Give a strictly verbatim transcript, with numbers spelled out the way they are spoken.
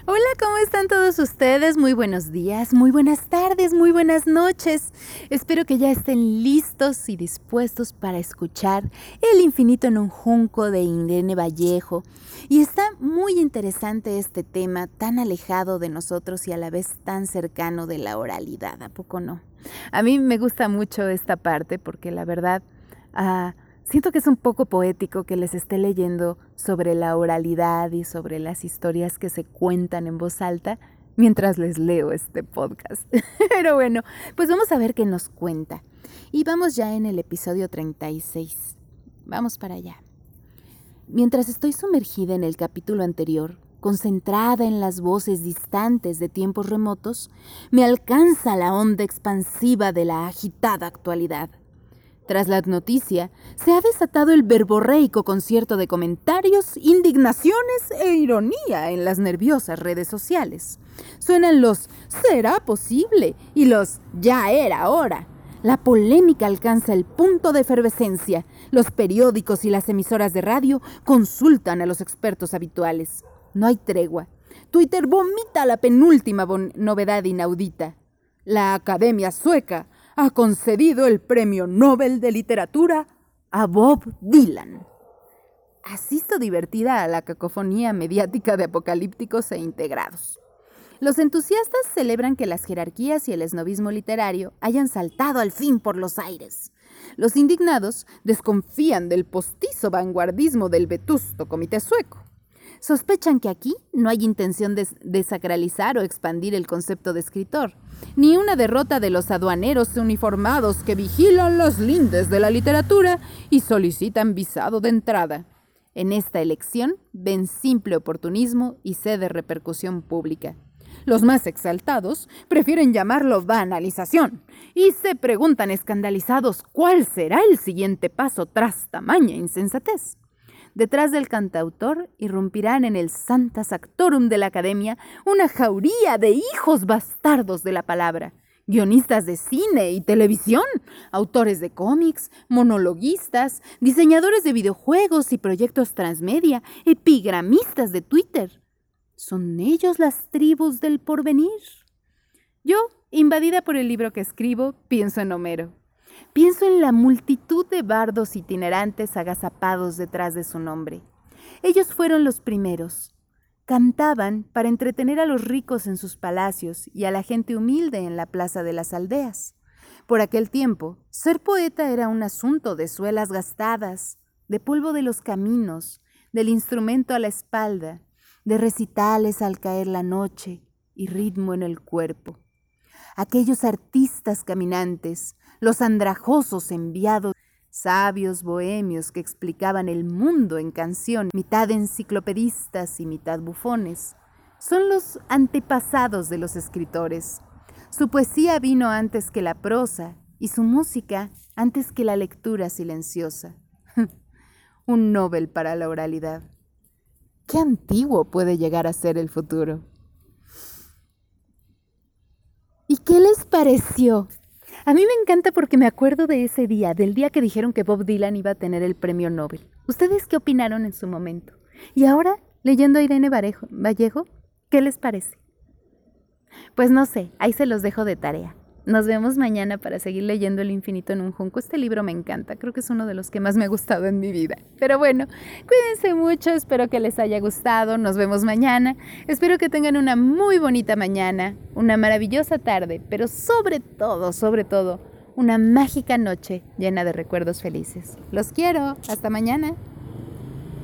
Hola, ¿cómo están todos ustedes? Muy buenos días, muy buenas tardes, muy buenas noches. Espero que ya estén listos y dispuestos para escuchar El infinito en un junco de Irene Vallejo. Y está muy interesante este tema, tan alejado de nosotros y a la vez tan cercano de la oralidad, ¿a poco no? A mí me gusta mucho esta parte porque la verdad... Uh, Siento que es un poco poético que les esté leyendo sobre la oralidad y sobre las historias que se cuentan en voz alta mientras les leo este podcast. Pero bueno, pues vamos a ver qué nos cuenta. Y vamos ya en el episodio treinta y seis. Vamos para allá. Mientras estoy sumergida en el capítulo anterior, concentrada en las voces distantes de tiempos remotos, me alcanza la onda expansiva de la agitada actualidad. Tras la noticia, se ha desatado el verborreico concierto de comentarios, indignaciones e ironía en las nerviosas redes sociales. Suenan los «¿será posible?» y los «ya era hora». La polémica alcanza el punto de efervescencia. Los periódicos y las emisoras de radio consultan a los expertos habituales. No hay tregua. Twitter vomita la penúltima bon- novedad inaudita. La Academia Sueca ha concedido el Premio Nobel de Literatura a Bob Dylan. Asisto divertida a la cacofonía mediática de apocalípticos e integrados. Los entusiastas celebran que las jerarquías y el esnobismo literario hayan saltado al fin por los aires. Los indignados desconfían del postizo vanguardismo del vetusto comité sueco. Sospechan que aquí no hay intención de desacralizar o expandir el concepto de escritor, ni una derrota de los aduaneros uniformados que vigilan las lindes de la literatura y solicitan visado de entrada. En esta elección ven simple oportunismo y sed de repercusión pública. Los más exaltados prefieren llamarlo banalización y se preguntan escandalizados cuál será el siguiente paso tras tamaña insensatez. Detrás del cantautor irrumpirán en el Sancta Sanctorum de la Academia una jauría de hijos bastardos de la palabra, guionistas de cine y televisión, autores de cómics, monologuistas, diseñadores de videojuegos y proyectos transmedia, epigramistas de Twitter. ¿Son ellos las tribus del porvenir? Yo, invadida por el libro que escribo, pienso en Homero. Pienso en la multitud de bardos itinerantes agazapados detrás de su nombre. Ellos fueron los primeros. Cantaban para entretener a los ricos en sus palacios y a la gente humilde en la plaza de las aldeas. Por aquel tiempo, ser poeta era un asunto de suelas gastadas, de polvo de los caminos, del instrumento a la espalda, de recitales al caer la noche y ritmo en el cuerpo. Aquellos artistas caminantes, los andrajosos enviados, sabios bohemios que explicaban el mundo en canción, mitad enciclopedistas y mitad bufones, son los antepasados de los escritores. Su poesía vino antes que la prosa y su música antes que la lectura silenciosa. Un Nobel para la oralidad. ¿Qué antiguo puede llegar a ser el futuro? ¿Y qué les pareció? A mí me encanta porque me acuerdo de ese día, del día que dijeron que Bob Dylan iba a tener el premio Nobel. ¿Ustedes qué opinaron en su momento? Y ahora, leyendo a Irene Vallejo, ¿qué les parece? Pues no sé, ahí se los dejo de tarea. Nos vemos mañana para seguir leyendo El infinito en un junco. Este libro me encanta, creo que es uno de los que más me ha gustado en mi vida. Pero bueno, cuídense mucho, espero que les haya gustado. Nos vemos mañana. Espero que tengan una muy bonita mañana, una maravillosa tarde, pero sobre todo, sobre todo, una mágica noche llena de recuerdos felices. Los quiero. Hasta mañana.